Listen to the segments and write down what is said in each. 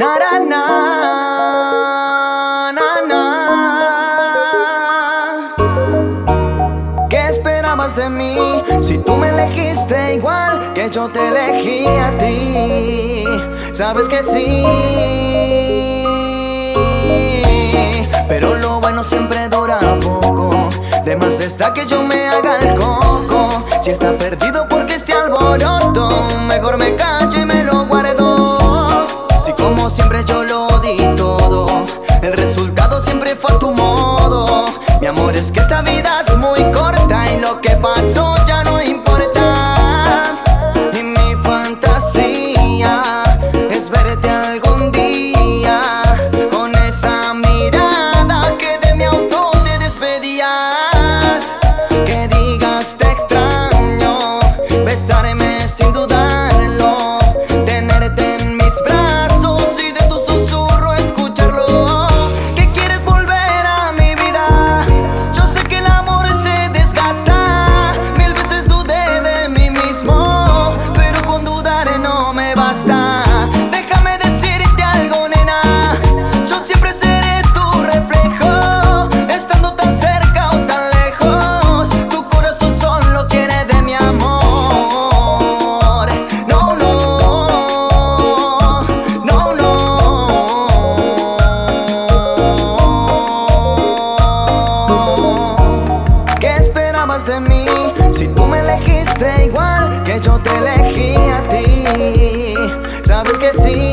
Na, na, na, na, na. ¿Qué esperabas de mí si tú me elegiste igual que yo te elegí a ti? Sabes que sí, pero lo bueno siempre dura poco. De más está que yo me haga el coco. Si está perdido porque este alboroto, mejor me callo y me lo guardo. Si como siempre yo lo di todo, el resultado siempre fue a tu modo. Mi amor, es que esta vida es muy corta y lo que pasó ya no importa. Y mi fantasía es verte algún día con esa mirada que de mi auto te despedías. Que digas te extraño, besarme sin dudarlo, tenerte en mis brazos y de tu susurro escucharlo. Que quieres volver a mi vida, yo sé que el amor se desgasta. Mil veces dudé de mí mismo, pero con dudar no me basta. Déjame decirte algo, nena, yo siempre seré tu reflejo. Estando tan cerca o tan lejos, tu corazón solo quiere de mi amor. No, no, no, no. ¿Qué esperabas de mí si tú me elegiste igual que yo te elegí a ti? Sabes que sí,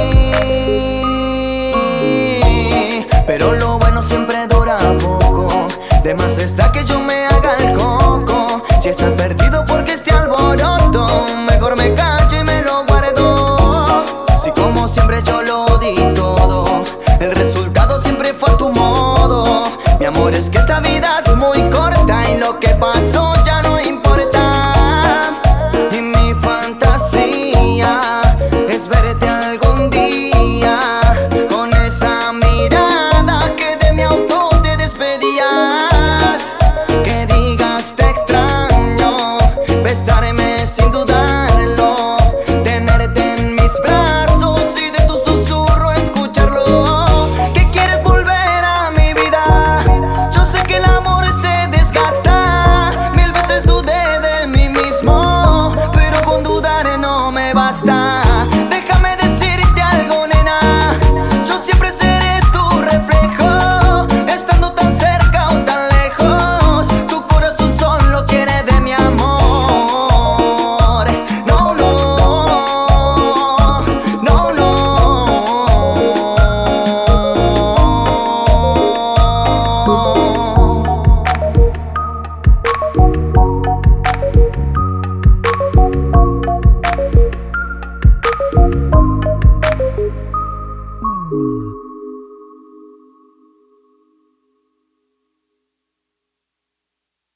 pero lo bueno siempre dura poco. De más está que yo me haga el coco. Si está perdido porque este alboroto, mejor me callo y me lo guardo. Si como siempre yo lo di todo, el resultado siempre fue a tu modo. Mi amor, es que esta vida es muy corta y lo que pasó ya no importa. Y mi fantasía es verte algún día con esa mirada que de mi auto te despedías. Que digas te extraño, besarme sin